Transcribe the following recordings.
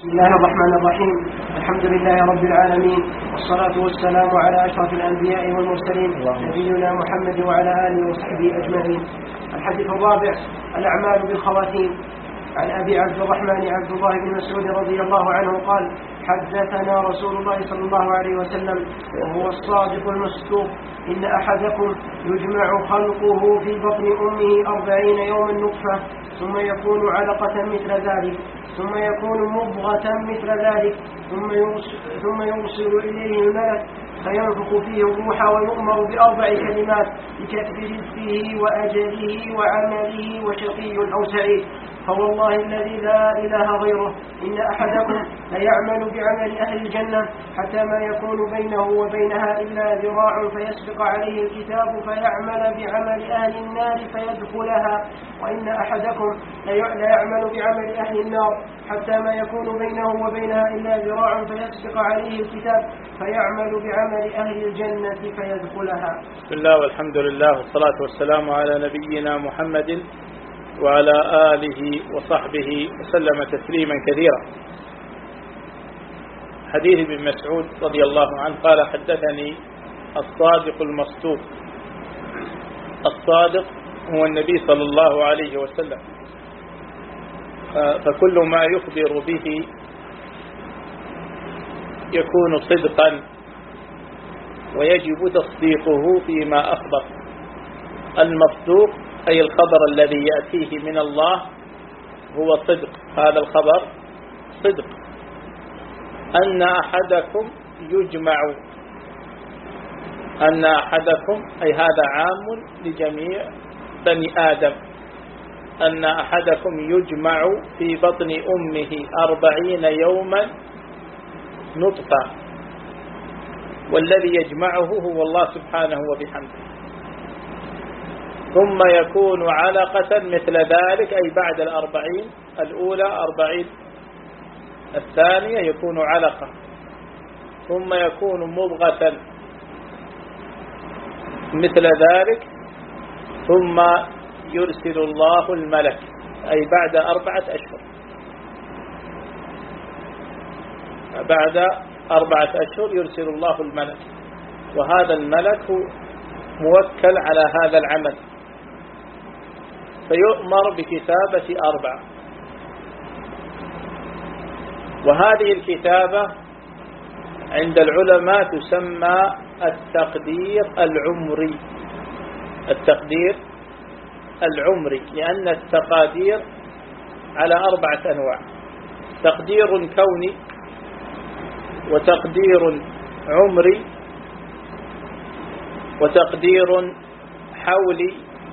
بسم الله الرحمن الرحيم. الحمد لله رب العالمين، والصلاة والسلام على أشرف الأنبياء والمرسلين نبينا محمد وعلى آله وصحبه أجمعين. الحديث الرابع: الأعمال بالخواتيم. عن أبي عبد الرحمن عبد الله بن مسعود رضي الله عنه قال: حدثنا رسول الله صلى الله عليه وسلم وهو الصادق المصدوق: إن أحدكم يجمع خلقه في بطن أمه 40 يوما نطفة، ثم يكون علقة مثل ذلك، ثم يكون مضغة مثل ذلك، ثم يرسل إليه الملك فينفخ فيه الروح ويؤمر ب4 كلمات بكتب رزقه وأجله وعمله وشقي أو سعيد. فوالله الذي لا إله غيره إن أحدكم ليعمل بعمل أهل الجنة حتى ما يكون بينه وبينها إلا ذراع فيسبق عليه الكتاب فيعمل بعمل أهل النار فيدخلها، وإن أحدكم ليعمل بعمل أهل النار حتى ما يكون بينه وبينها إلا ذراع فيسبق عليه الكتاب فيعمل بعمل أهل الجنة فيدخلها. بسم الله والحمد لله والصلاة والسلام على نبينا محمد وعلى آله وصحبه وسلم تسليما كثيرا. حديث ابن مسعود رضي الله عنه قال: حدثني الصادق المصدوق. الصادق هو النبي صلى الله عليه وسلم، فكل ما يخبر به يكون صدقا ويجب تصديقه فيما أخبر. المصدوق أي الخبر الذي يأتيه من الله هو صدق، هذا الخبر صدق. أن أحدكم يجمع، أن أحدكم أي هذا عام لجميع بني آدم، أن أحدكم يجمع في بطن أمه 40 يوما نطفة، والذي يجمعه هو الله سبحانه وبحمده، ثم يكون علقة مثل ذلك أي بعد 40 الأولى 40 الثانية يكون علقة، ثم يكون مضغة مثل ذلك، ثم يرسل الله الملك أي بعد 4 أشهر، بعد 4 أشهر يرسل الله الملك، وهذا الملك موكل على هذا العمل، فيؤمر بكتابة 4. وهذه الكتابة عند العلماء تسمى التقدير العمري، التقدير العمري، لأن التقادير على 4 أنواع: تقدير كوني، وتقدير عمري، وتقدير حولي،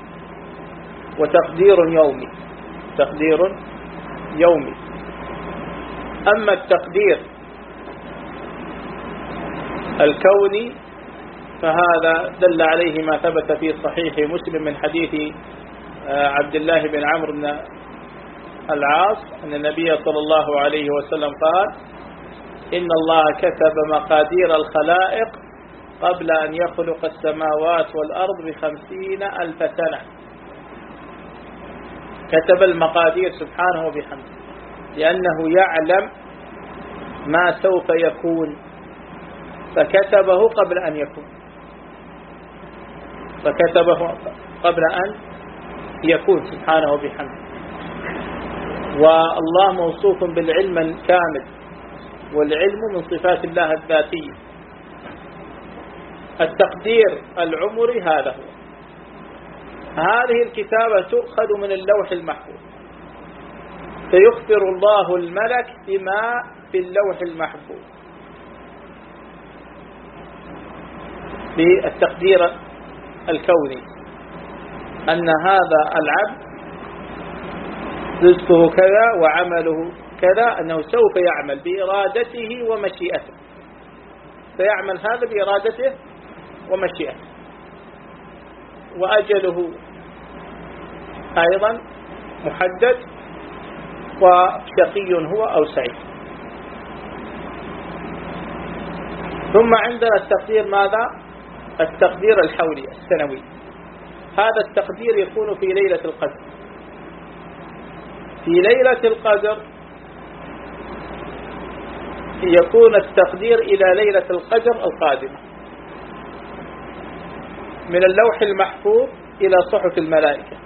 وتقدير يومي. تقدير يومي. أما التقدير الكوني فهذا دل عليه ما ثبت في صحيح مسلم من حديث عبد الله بن عمرو بن العاص أن النبي صلى الله عليه وسلم قال: إن الله كتب مقادير الخلائق قبل أن يخلق السماوات والأرض ب50,000 سنة. كتب المقادير سبحانه وبحمده لأنه يعلم ما سوف يكون، فكتبه قبل أن يكون، فكتبه قبل أن يكون سبحانه وبحمده. والله موصوف بالعلم الكامل، والعلم من صفات الله الذاتية. التقدير العمري هذا هو. هذه الكتابة تؤخذ من اللوح المحفوظ، فيخبر الله الملك بما في اللوح المحفوظ بالتقدير الكوني، أن هذا العبد رزقه كذا وعمله كذا، أنه سوف يعمل بإرادته ومشيئته، فيعمل هذا بإرادته ومشيئته، وأجله أيضا محدد، وشقي هو أو سعيد. ثم عندنا التقدير ماذا؟ التقدير الحولي السنوي. هذا التقدير يكون في ليلة القدر. في ليلة القدر يكون التقدير إلى ليلة القدر القادمة، من اللوح المحفوظ إلى صحف الملائكة.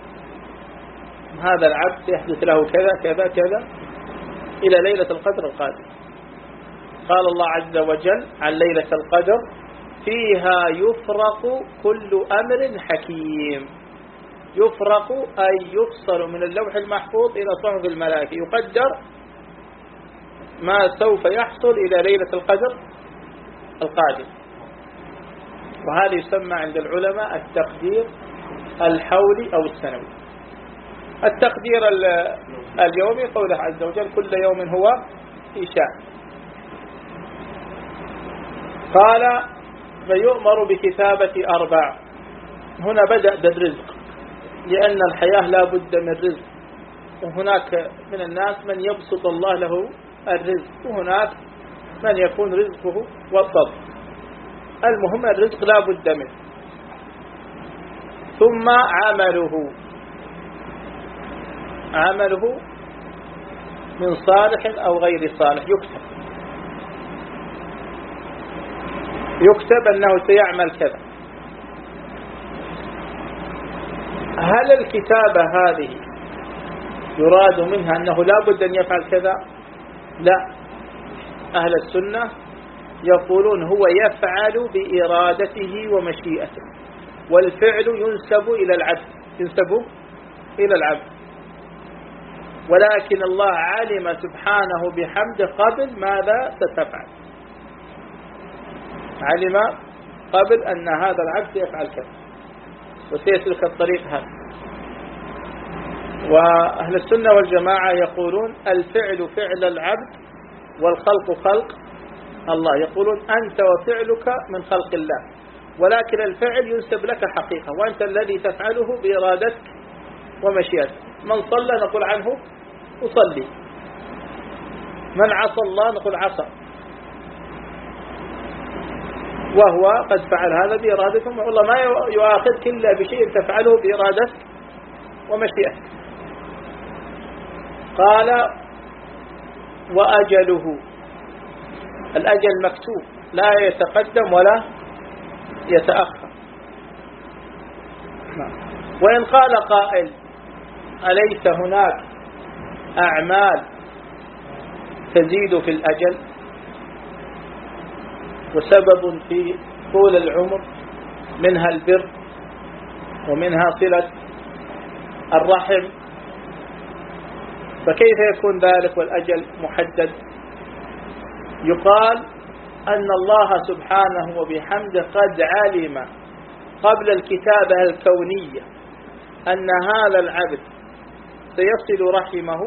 هذا العبد يحدث له كذا كذا كذا إلى ليلة القدر القادمة. قال الله عز وجل عن ليلة القدر: فيها يفرق كل أمر حكيم. يفرق أي يفصل من اللوح المحفوظ إلى صحف الملائكة، يقدر ما سوف يحصل إلى ليلة القدر القادم. وهذا يسمى عند العلماء التقدير الحولي أو السنوي. التقدير اليومي قوله عز وجل: كل يوم هو في شأن. قال: فيؤمر بكتابة 4. هنا بدأ بالرزق، لأن الحياة لا بد من رزق، وهناك من الناس من يبسط الله له الرزق، وهناك من يكون رزقه وسط. المهم الرزق لا بد منه. ثم عمله من صالح أو غير صالح يكتب أنه سيعمل كذا. هل الكتابة هذه يراد منها أنه لا بد أن يفعل كذا؟ لا، أهل السنة يقولون هو يفعل بإرادته ومشيئته، والفعل ينسب إلى العبد، ولكن الله علم سبحانه بحمده قبل ماذا ستفعل، علم قبل أن هذا العبد يفعل كذا وسيسلك الطريق هذا. وأهل السنة والجماعة يقولون الفعل فعل العبد والخلق خلق الله. يقولون أنت وفعلك من خلق الله، ولكن الفعل ينسب لك حقيقة، وأنت الذي تفعله بإرادتك ومشيئتك. من صلى نقول عنه أصلي، من عصى الله نقول عصى، وهو قد فعل هذا بإرادته، والله ما يؤاخذك إلا بشيء تفعله بإرادتك ومشيئتك. قال: وأجله، الأجل مكتوب لا يتقدم ولا يتأخر. وإن قال قائل: أليس هناك أعمال تزيد في الأجل وسبب في طول العمر، منها البر ومنها صلة الرحم، فكيف يكون ذلك والأجل محدد؟ يقال أن الله سبحانه وبحمده قد علم قبل الكتابة الكونية أن هذا العبد سيصل رحمه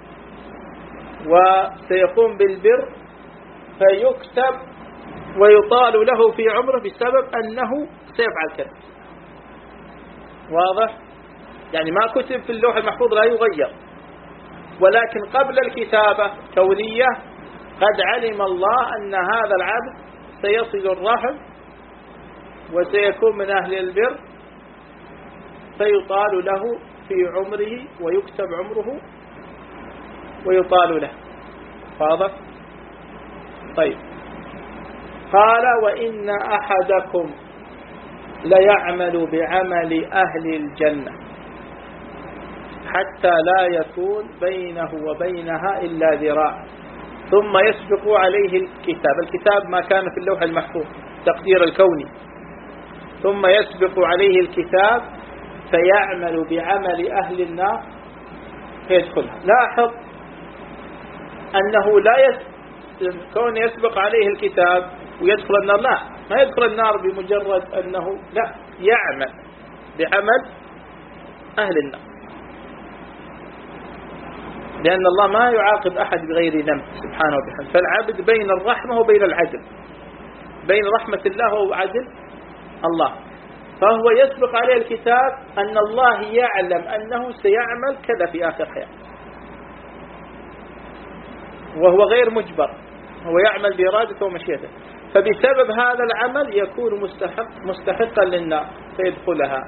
وسيقوم بالبر، فيكتب ويطال له في عمره بسبب أنه سيفعل كذا. واضح؟ يعني ما كتب في اللوح المحفوظ لا يغير، ولكن قبل الكتابة كونية قد علم الله أن هذا العبد سيصل الرحم وسيكون من أهل البر، فيطال له في عمره ويكتب عمره ويطال له. واضح؟ طيب. قال: وإن أحدكم ليعمل بعمل أهل الجنة حتى لا يكون بينه وبينها إلا ذراع، ثم يسبق عليه الكتاب ما كان في اللوح المحفوظ تقدير الكوني، ثم يسبق عليه الكتاب فيعمل بعمل أهل النار فيدخلها. لاحظ أنه لا كون يسبق عليه الكتاب ويدخل النار، لا، ما يدخل النار بمجرد أنه لا، يعمل بعمل أهل النار، لأن الله ما يعاقب أحد بغير ذنب سبحانه وبحمده. فالعبد بين الرحمة وبين العدل، بين رحمة الله وعدل الله، فهو يسبق عليه الكتاب أن الله يعلم أنه سيعمل كذا في آخر حياته، وهو غير مجبر، هو يعمل بإرادته ومشيئته، فبسبب هذا العمل يكون مستحقا للنار فيدخلها.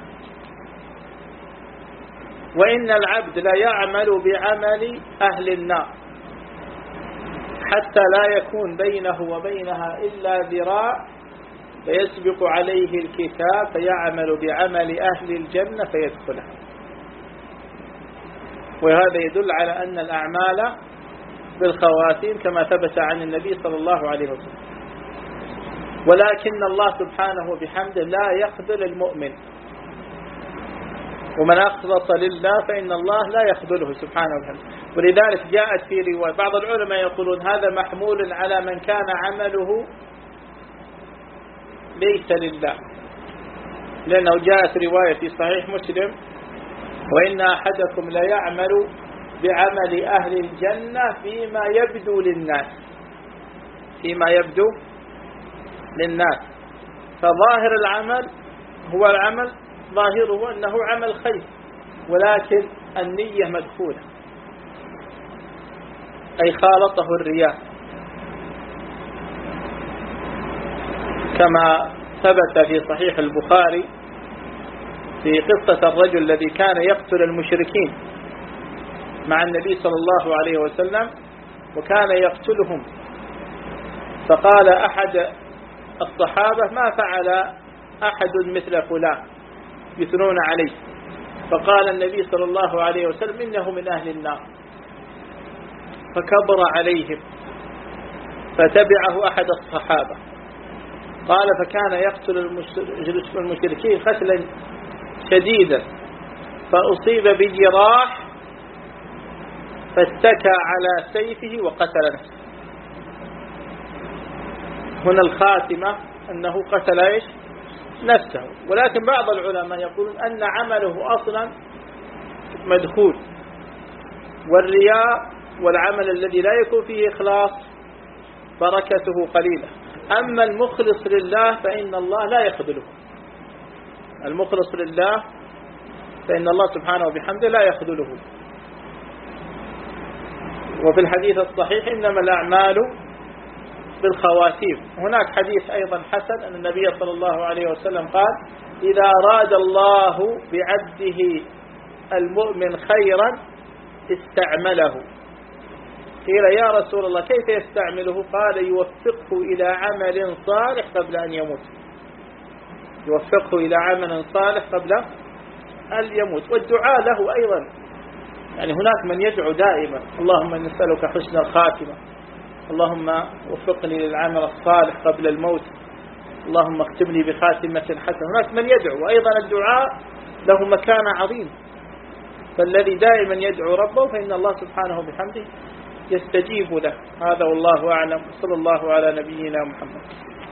وإن العبد لا يعمل بعمل أهل النار حتى لا يكون بينه وبينها إلا ذراع فيسبق عليه الكتاب فيعمل بعمل أهل الجنة فيدخلها. وهذا يدل على أن الأعمال بالخواتيم كما ثبت عن النبي صلى الله عليه وسلم. ولكن الله سبحانه وبحمده لا يخذل المؤمن، ومن أخلص لله فإن الله لا يخذله سبحانه وبحمده. ولذلك جاءت في رواية بعض العلماء يقولون هذا محمول على من كان عمله ليس لله، لأنه جاءت رواية في صحيح مسلم وإن أحدكم لا يعمل بعمل أهل الجنة فيما يبدو للناس، فيما يبدو للناس. فظاهر العمل هو العمل ظاهره أنه عمل خير، ولكن النية مدخولة، أي خالطه الرياء، كما ثبت في صحيح البخاري في قصة الرجل الذي كان يقتل المشركين مع النبي صلى الله عليه وسلم، وكان يقتلهم، فقال أحد الصحابة ما فعل أحد مثل فلان يثنون عليه، فقال النبي صلى الله عليه وسلم إنه من أهل النار، فكبر عليهم، فتبعه أحد الصحابة قال فكان يقتل المشركين قتلا شديدا، فأصيب بجراح فاتكى على سيفه وقتل نفسه. هنا الخاتمة أنه قتل إيش؟ نفسه. ولكن بعض العلماء يقولون أن عمله أصلا مدخول، والرياء والعمل الذي لا يكون فيه إخلاص بركته قليلة. أما المخلص لله فإن الله لا يخذله، المخلص لله فإن الله سبحانه وبحمده لا يخذله. وفي الحديث الصحيح إنما الأعمال بالخواتيم. هناك حديث أيضا حسن أن النبي صلى الله عليه وسلم قال إذا أراد الله بعبده المؤمن خيرا استعمله. قيل يا رسول الله كيف يستعمله؟ قال يوفقه إلى عمل صالح قبل أن يموت، يوفقه إلى عمل صالح قبل أن يموت. والدعاء له أيضا، يعني هناك من يدعو دائما اللهم نسألك حسن الخاتمة، اللهم وفقني للعمل الصالح قبل الموت، اللهم اختمني بخاتمة حسنة. هناك من يدعو، وأيضا الدعاء له مكان عظيم، فالذي دائما يدعو ربه فإن الله سبحانه وبحمده يستجيب له. هذا والله أعلم، صلى الله على نبينا محمد.